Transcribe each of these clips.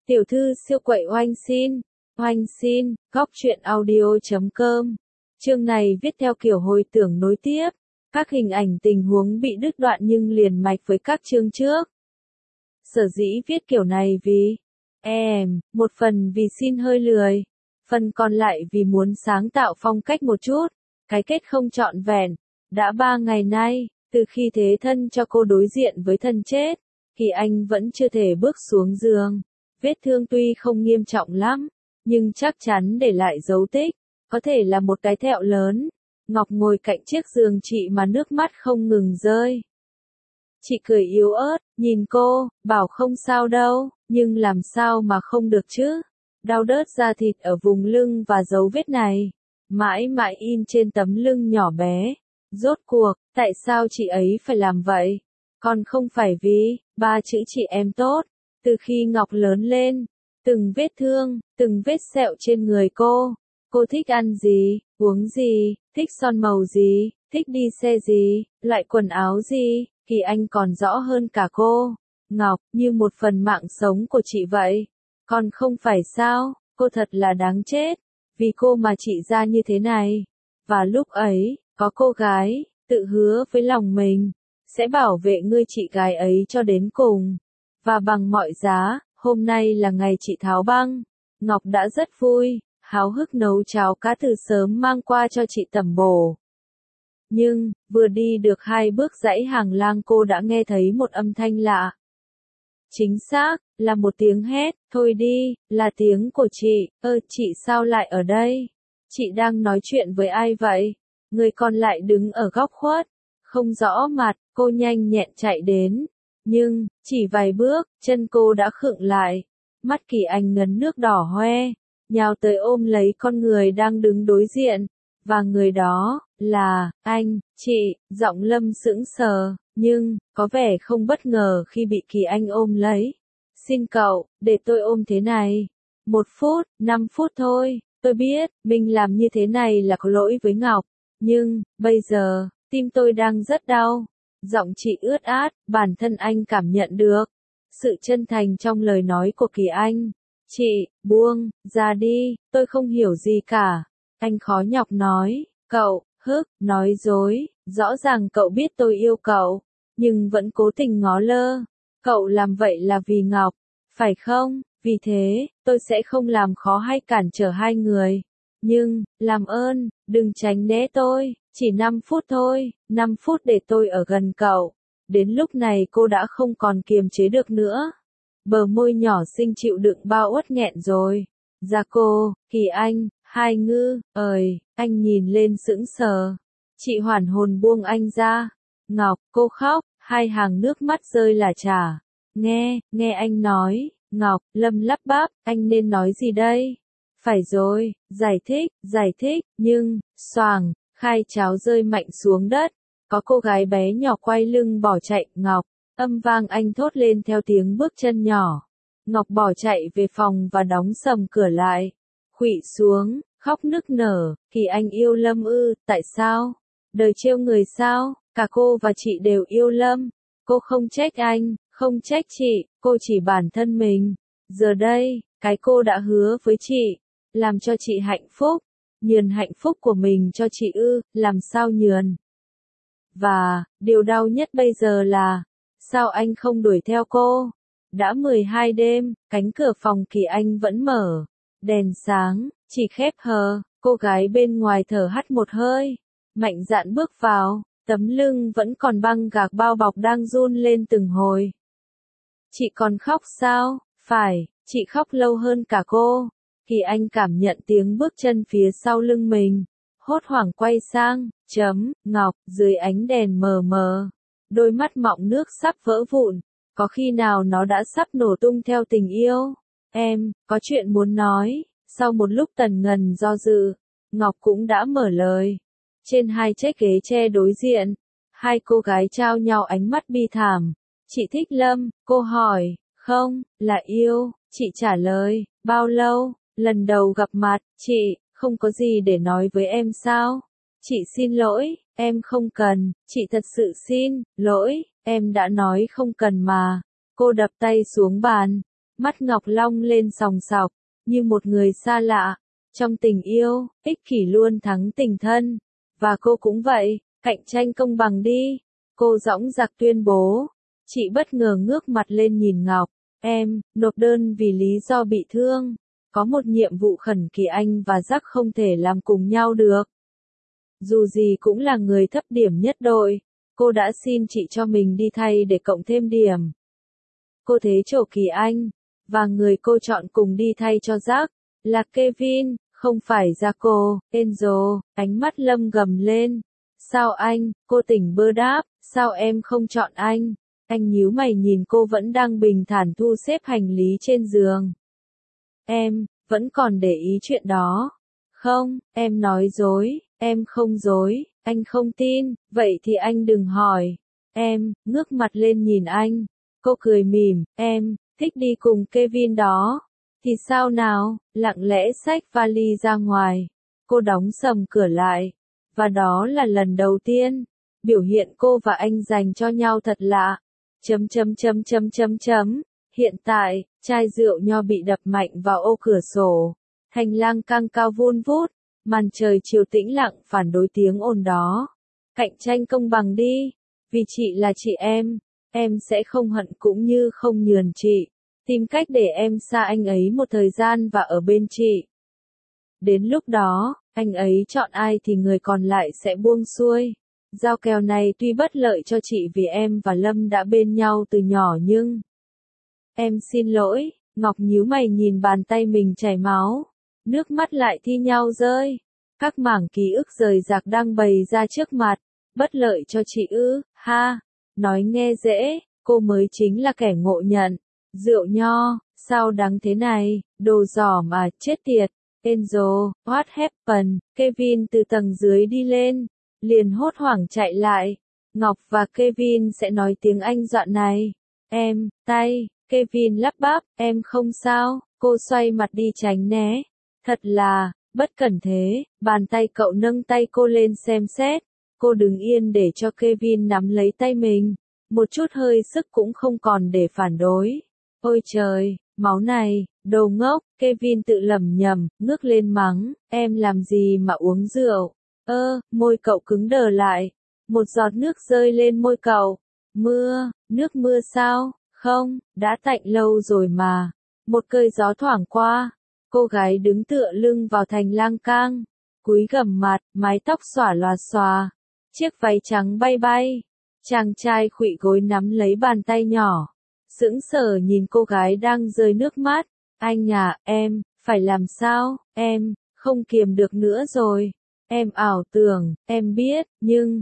Tiểu thư siêu quậy oanh xin, góc truyện audio.com. Chương này viết theo kiểu hồi tưởng nối tiếp, các hình ảnh tình huống bị đứt đoạn nhưng liền mạch với các chương trước. Sở dĩ viết kiểu này vì, một phần vì xin hơi lười, phần còn lại vì muốn sáng tạo phong cách một chút, cái kết không trọn vẹn. Đã 3 ngày nay, từ khi thế thân cho cô đối diện với thân chết, thì anh vẫn chưa thể bước xuống giường. Vết thương tuy không nghiêm trọng lắm, nhưng chắc chắn để lại dấu tích, có thể là một cái thẹo lớn. Ngọc ngồi cạnh chiếc giường chị mà nước mắt không ngừng rơi. Chị cười yếu ớt, nhìn cô, bảo không sao đâu, nhưng làm sao mà không được chứ. Đau đớt da thịt ở vùng lưng và dấu vết này, mãi mãi in trên tấm lưng nhỏ bé. Rốt cuộc, tại sao chị ấy phải làm vậy? Còn không phải vì, 3 chữ chị em tốt. Từ khi Ngọc lớn lên, từng vết thương, từng vết sẹo trên người cô thích ăn gì, uống gì, thích son màu gì, thích đi xe gì, loại quần áo gì, thì anh còn rõ hơn cả cô. Ngọc, như một phần mạng sống của chị vậy. Còn không phải sao, cô thật là đáng chết, vì cô mà chị ra như thế này. Và lúc ấy, có cô gái, tự hứa với lòng mình, sẽ bảo vệ ngươi chị gái ấy cho đến cùng. Và bằng mọi giá, hôm nay là ngày chị tháo băng. Ngọc đã rất vui, háo hức nấu cháo cá từ sớm mang qua cho chị tẩm bổ. Nhưng, vừa đi được 2 bước dãy hàng lang cô đã nghe thấy một âm thanh lạ. Chính xác, là một tiếng hét, thôi đi, là tiếng của chị. Chị sao lại ở đây? Chị đang nói chuyện với ai vậy? Người còn lại đứng ở góc khuất, không rõ mặt, cô nhanh nhẹn chạy đến. Nhưng, chỉ vài bước, chân cô đã khựng lại. Mắt Kỳ Anh ngấn nước đỏ hoe, nhào tới ôm lấy con người đang đứng đối diện. Và người đó, là, anh, chị, giọng Lâm sững sờ, nhưng, có vẻ không bất ngờ khi bị Kỳ Anh ôm lấy. Xin cậu, để tôi ôm thế này. 1 phút, 5 phút thôi, tôi biết, mình làm như thế này là có lỗi với Ngọc. Nhưng, bây giờ, tim tôi đang rất đau. Giọng chị ướt át, bản thân anh cảm nhận được sự chân thành trong lời nói của Kỳ Anh. Chị, buông ra đi, tôi không hiểu gì cả. Anh khó nhọc nói, cậu, nói dối, rõ ràng cậu biết tôi yêu cậu, nhưng vẫn cố tình ngó lơ. Cậu làm vậy là vì Ngọc, phải không? Vì thế, tôi sẽ không làm khó hay cản trở hai người. Nhưng, làm ơn, đừng tránh né tôi, chỉ 5 phút thôi, 5 phút để tôi ở gần cậu. Đến lúc này cô đã không còn kiềm chế được nữa. Bờ môi nhỏ xinh chịu đựng bao uất nghẹn rồi. Dạ cô, Kỳ Anh, Hai Ngư, anh nhìn lên sững sờ. Chị hoàn hồn buông anh ra. Ngọc, cô khóc, 2 hàng nước mắt rơi là chả. Nghe anh nói, Ngọc, Lâm lắp bắp, anh nên nói gì đây? Phải rồi, giải thích, nhưng, xoàng, khai cháo rơi mạnh xuống đất. Có cô gái bé nhỏ quay lưng bỏ chạy, Ngọc, âm vang anh thốt lên theo tiếng bước chân nhỏ. Ngọc bỏ chạy về phòng và đóng sầm cửa lại. Khuỵu xuống, khóc nức nở, Kỳ Anh yêu Lâm ư, tại sao? Đời trêu người sao? Cả cô và chị đều yêu Lâm. Cô không trách anh, không trách chị, cô chỉ bản thân mình. Giờ đây, cái cô đã hứa với chị, làm cho chị hạnh phúc, nhường hạnh phúc của mình cho chị ư, làm sao nhường? Và, điều đau nhất bây giờ là, sao anh không đuổi theo cô? Đã 12 đêm, cánh cửa phòng Kỳ Anh vẫn mở, đèn sáng, chỉ khép hờ, cô gái bên ngoài thở hắt một hơi, mạnh dạn bước vào, tấm lưng vẫn còn băng gạc bao bọc đang run lên từng hồi. Chị còn khóc sao? Phải, chị khóc lâu hơn cả cô. Kỳ Anh cảm nhận tiếng bước chân phía sau lưng mình, hốt hoảng quay sang, Ngọc, dưới ánh đèn mờ mờ, đôi mắt mọng nước sắp vỡ vụn, có khi nào nó đã sắp nổ tung theo tình yêu? Em, có chuyện muốn nói. Sau một lúc tần ngần do dự, Ngọc cũng đã mở lời. Trên 2 chiếc ghế tre đối diện, 2 cô gái trao nhau ánh mắt bi thảm. Chị thích Lâm, cô hỏi, không, là yêu, chị trả lời, bao lâu? Lần đầu gặp mặt, chị, không có gì để nói với em sao? Chị xin lỗi, em không cần, chị thật sự xin lỗi, em đã nói không cần mà. Cô đập tay xuống bàn, Mắt Ngọc long lên sòng sọc, như một người xa lạ. Trong tình yêu, ích kỷ luôn thắng tình thân. Và cô cũng vậy, cạnh tranh công bằng đi. Cô dõng dạc tuyên bố. Chị bất ngờ ngước mặt lên nhìn Ngọc. Em, nộp đơn vì lý do bị thương. Có một nhiệm vụ khẩn kỳ anh và Jack không thể làm cùng nhau được. Dù gì cũng là người thấp điểm nhất đội. Cô đã xin chị cho mình đi thay để cộng thêm điểm. Cô thế chỗ Kỳ Anh. Và người cô chọn cùng đi thay cho Jack là Kevin, không phải Jaco. Enzo, ánh mắt Lâm gầm lên. Sao anh? Cô tỉnh bơ đáp. Sao em không chọn anh? Anh nhíu mày nhìn cô vẫn đang bình thản thu xếp hành lý trên giường. Em, vẫn còn để ý chuyện đó. Không, em nói dối, em không dối, anh không tin, vậy thì anh đừng hỏi. Em, ngước mặt lên nhìn anh. Cô cười mỉm, em, thích đi cùng Kevin đó. Thì sao nào, lặng lẽ xách vali ra ngoài. Cô đóng sầm cửa lại. Và đó là lần đầu tiên, biểu hiện cô và anh dành cho nhau thật lạ. Hiện tại, chai rượu nho bị đập mạnh vào ô cửa sổ. Hành lang căng cao vun vút, màn trời chiều tĩnh lặng phản đối tiếng ồn đó. Cạnh tranh công bằng đi, vì chị là chị em sẽ không hận cũng như không nhường chị. Tìm cách để em xa anh ấy một thời gian và ở bên chị. Đến lúc đó, anh ấy chọn ai thì người còn lại sẽ buông xuôi. Giao kèo này tuy bất lợi cho chị vì em và Lâm đã bên nhau từ nhỏ nhưng... Em xin lỗi, Ngọc nhíu mày nhìn bàn tay mình chảy máu. Nước mắt lại thi nhau rơi. Các mảng ký ức rời rạc đang bày ra trước mặt. Bất lợi cho chị ư, ha. Nói nghe dễ, cô mới chính là kẻ ngộ nhận. Rượu nho, sao đắng thế này, đồ giỏ mà, chết tiệt. Enzo, what happened? Kevin từ tầng dưới đi lên. Liền hốt hoảng chạy lại. Ngọc và Kevin sẽ nói tiếng Anh đoạn này. Em, tay. Kevin lắp bắp, em không sao. Cô xoay mặt đi tránh né. Thật là, bất cẩn thế. Bàn tay cậu nâng tay cô lên xem xét. Cô đứng yên để cho Kevin nắm lấy tay mình. Một chút hơi sức cũng không còn để phản đối. Ôi trời, máu này, đồ ngốc. Kevin tự lẩm nhẩm, ngước lên mắng. Em làm gì mà uống rượu? Môi cậu cứng đờ lại. Một giọt nước rơi lên môi cậu. Mưa, nước mưa sao? Không, đã tạnh lâu rồi mà. Một cơn gió thoảng qua. Cô gái đứng tựa lưng vào thành lang cang. Cúi gằm mặt, mái tóc xõa loà xòa. Chiếc váy trắng bay bay. Chàng trai khuỵu gối nắm lấy bàn tay nhỏ. Sững sờ nhìn cô gái đang rơi nước mắt. Anh à, em, phải làm sao? Em, không kiềm được nữa rồi. Em ảo tưởng, em biết, nhưng,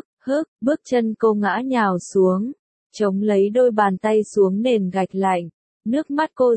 bước chân cô ngã nhào xuống. Chống lấy đôi bàn tay xuống nền gạch lạnh. Nước mắt cô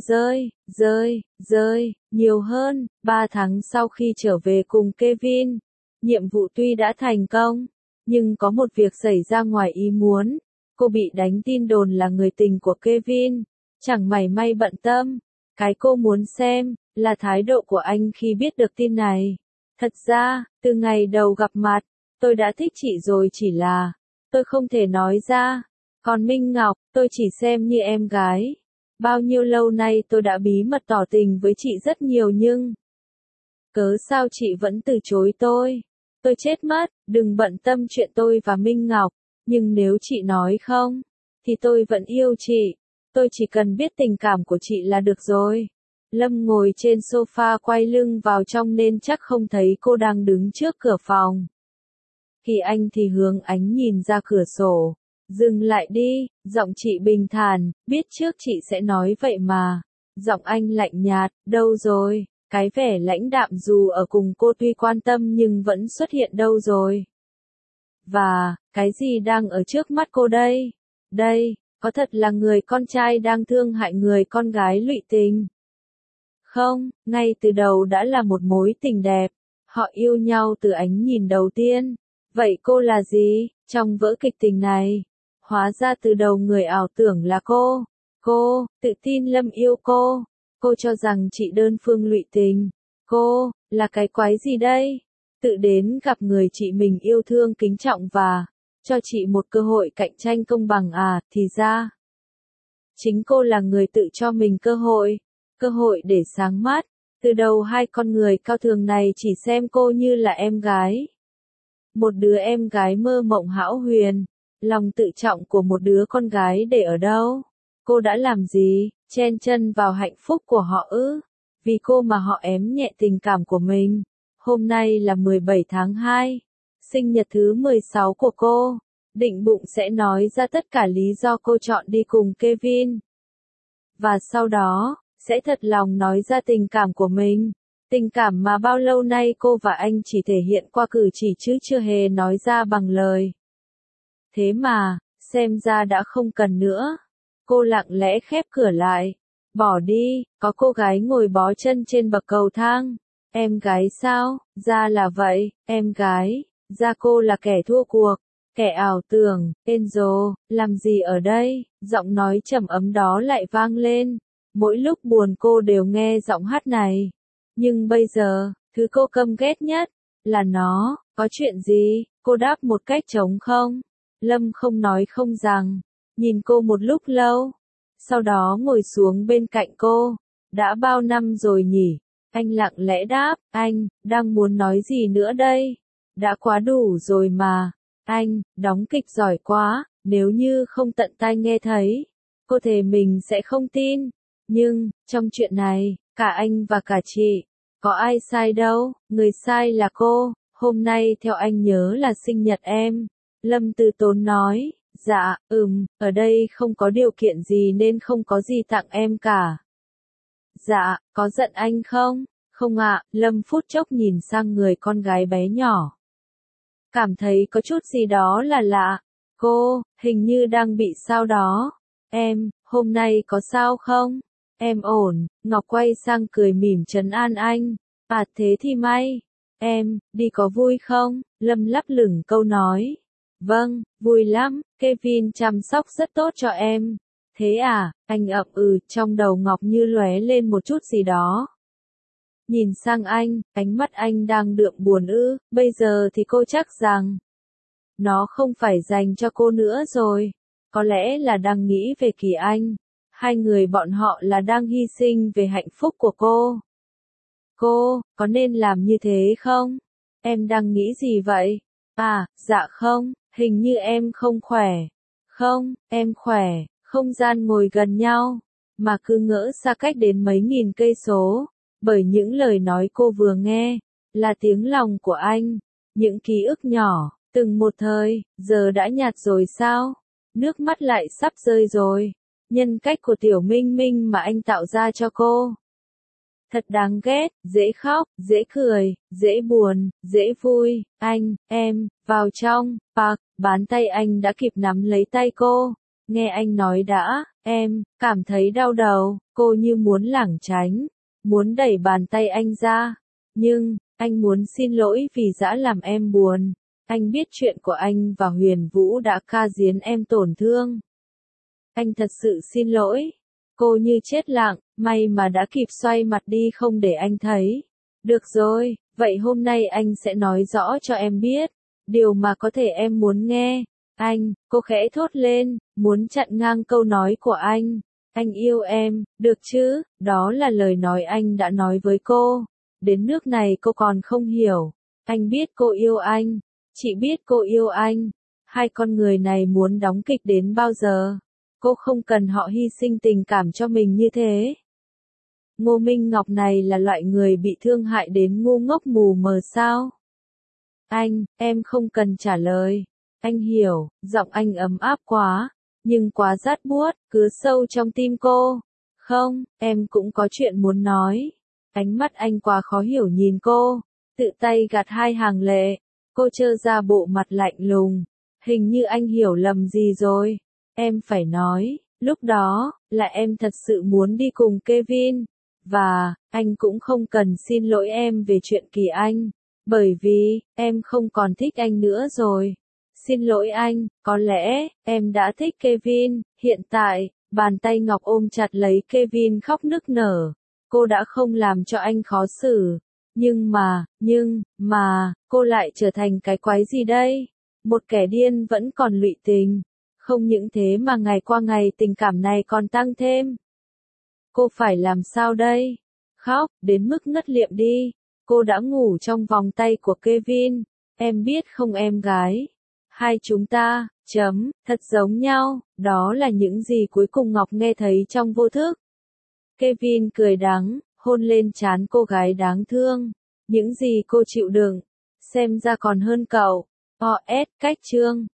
rơi, nhiều hơn. 3 tháng sau khi trở về cùng Kevin. Nhiệm vụ tuy đã thành công, nhưng có một việc xảy ra ngoài ý muốn. Cô bị đánh tin đồn là người tình của Kevin. Chẳng mảy may bận tâm. Cái cô muốn xem, là thái độ của anh khi biết được tin này. Thật ra, từ ngày đầu gặp mặt, tôi đã thích chị rồi chỉ là, tôi không thể nói ra. Còn Minh Ngọc, tôi chỉ xem như em gái. Bao nhiêu lâu nay tôi đã bí mật tỏ tình với chị rất nhiều nhưng... Cớ sao chị vẫn từ chối tôi? Tôi chết mất, đừng bận tâm chuyện tôi và Minh Ngọc. Nhưng nếu chị nói không, thì tôi vẫn yêu chị. Tôi chỉ cần biết tình cảm của chị là được rồi. Lâm ngồi trên sofa quay lưng vào trong nên chắc không thấy cô đang đứng trước cửa phòng. Kỳ Anh thì hướng ánh nhìn ra cửa sổ. Dừng lại đi, giọng chị bình thản, biết trước chị sẽ nói vậy mà. Giọng anh lạnh nhạt, đâu rồi? Cái vẻ lãnh đạm dù ở cùng cô tuy quan tâm nhưng vẫn xuất hiện đâu rồi? Và, cái gì đang ở trước mắt cô đây? Đây, có thật là người con trai đang thương hại người con gái lụy tình? Không, ngay từ đầu đã là một mối tình đẹp. Họ yêu nhau từ ánh nhìn đầu tiên. Vậy cô là gì, trong vở kịch tình này? Hóa ra từ đầu người ảo tưởng là cô. Cô, tự tin Lâm yêu cô. Cô cho rằng chị đơn phương lụy tình. Cô, là cái quái gì đây? Tự đến gặp người chị mình yêu thương kính trọng và cho chị một cơ hội cạnh tranh công bằng à, thì ra. Chính cô là người tự cho mình cơ hội để sáng mắt. Từ đầu hai con người cao thường này chỉ xem cô như là em gái. Một đứa em gái mơ mộng hão huyền. Lòng tự trọng của một đứa con gái để ở đâu? Cô đã làm gì? Chen chân vào hạnh phúc của họ ư? Vì cô mà họ ém nhẹ tình cảm của mình. Hôm nay là 17 tháng 2, sinh nhật thứ 16 của cô. Định bụng sẽ nói ra tất cả lý do cô chọn đi cùng Kevin. Và sau đó, sẽ thật lòng nói ra tình cảm của mình. Tình cảm mà bao lâu nay cô và anh chỉ thể hiện qua cử chỉ chứ chưa hề nói ra bằng lời. Thế mà, xem ra đã không cần nữa. Cô lặng lẽ khép cửa lại. Bỏ đi, có cô gái ngồi bó chân trên bậc cầu thang. Em gái sao? Ra là vậy, em gái. Ra cô là kẻ thua cuộc. Kẻ ảo tưởng. Angel, làm gì ở đây? Giọng nói trầm ấm đó lại vang lên. Mỗi lúc buồn cô đều nghe giọng hát này. Nhưng bây giờ, thứ cô căm ghét nhất là nó. Có chuyện gì? Cô đáp một cách trống không. Lâm không nói không rằng. Nhìn cô một lúc lâu. Sau đó ngồi xuống bên cạnh cô. Đã bao năm rồi nhỉ? Anh lặng lẽ đáp. Anh, đang muốn nói gì nữa đây? Đã quá đủ rồi mà. Anh, đóng kịch giỏi quá. Nếu như không tận tai nghe thấy, cô thề mình sẽ không tin. Nhưng, trong chuyện này, cả anh và cả chị, có ai sai đâu, người sai là cô. Hôm nay theo anh nhớ là sinh nhật em. Lâm từ tốn nói. Dạ, ở đây không có điều kiện gì nên không có gì tặng em cả. Dạ, có giận anh không? Không ạ, Lâm phút chốc nhìn sang người con gái bé nhỏ. Cảm thấy có chút gì đó là lạ. Cô, hình như đang bị sao đó. Em, hôm nay có sao không? Em ổn, Ngọc quay sang cười mỉm trấn an anh. À thế thì may. Em, đi có vui không? Lâm lấp lửng câu nói. Vâng, vui lắm, Kevin chăm sóc rất tốt cho em. Thế à, anh ậm trong đầu Ngọc như lóe lên một chút gì đó. Nhìn sang anh, ánh mắt anh đang đượm buồn bây giờ thì cô chắc rằng nó không phải dành cho cô nữa rồi. Có lẽ là đang nghĩ về Kỳ Anh. Hai người bọn họ là đang hy sinh về hạnh phúc của cô. Cô, có nên làm như thế không? Em đang nghĩ gì vậy? À, dạ không, hình như em không khỏe. Không, em khỏe, không gian ngồi gần nhau, mà cứ ngỡ xa cách đến mấy nghìn cây số. Bởi những lời nói cô vừa nghe, là tiếng lòng của anh. Những ký ức nhỏ, từng một thời, giờ đã nhạt rồi sao? Nước mắt lại sắp rơi rồi. Nhân cách của Tiểu Minh Minh mà anh tạo ra cho cô. Thật đáng ghét, dễ khóc, dễ cười, dễ buồn, dễ vui. Anh, em, vào trong, Park, bàn tay anh đã kịp nắm lấy tay cô. Nghe anh nói đã, em, cảm thấy đau đầu, cô như muốn lảng tránh, muốn đẩy bàn tay anh ra. Nhưng, anh muốn xin lỗi vì đã làm em buồn. Anh biết chuyện của anh và Huyền Vũ đã ca diến em tổn thương. Anh thật sự xin lỗi. Cô như chết lặng, may mà đã kịp xoay mặt đi không để anh thấy. Được rồi, vậy hôm nay anh sẽ nói rõ cho em biết. Điều mà có thể em muốn nghe. Anh, cô khẽ thốt lên, muốn chặn ngang câu nói của anh. Anh yêu em, được chứ, đó là lời nói anh đã nói với cô. Đến nước này cô còn không hiểu. Anh biết cô yêu anh. Chị biết cô yêu anh. Hai con người này muốn đóng kịch đến bao giờ? Cô không cần họ hy sinh tình cảm cho mình như thế. Ngô Minh Ngọc này là loại người bị thương hại đến ngu ngốc mù mờ sao? Anh, em không cần trả lời. Anh hiểu, giọng anh ấm áp quá, nhưng quá rát buốt, cứ sâu trong tim cô. Không, em cũng có chuyện muốn nói. Ánh mắt anh quá khó hiểu nhìn cô, tự tay gạt hai hàng lệ. Cô trơ ra bộ mặt lạnh lùng. Hình như anh hiểu lầm gì rồi. Em phải nói, lúc đó, là em thật sự muốn đi cùng Kevin. Và, anh cũng không cần xin lỗi em về chuyện Kỳ Anh. Bởi vì, em không còn thích anh nữa rồi. Xin lỗi anh, có lẽ, em đã thích Kevin. Hiện tại, bàn tay Ngọc ôm chặt lấy Kevin khóc nức nở. Cô đã không làm cho anh khó xử. Nhưng mà, cô lại trở thành cái quái gì đây? Một kẻ điên vẫn còn lụy tình. Không những thế mà ngày qua ngày tình cảm này còn tăng thêm. Cô phải làm sao đây? Khóc, đến mức ngất liệm đi. Cô đã ngủ trong vòng tay của Kevin. Em biết không em gái? Hai chúng ta, thật giống nhau, đó là những gì cuối cùng Ngọc nghe thấy trong vô thức. Kevin cười đắng, hôn lên trán cô gái đáng thương. Những gì cô chịu đựng, xem ra còn hơn cậu. O.S. Cách chương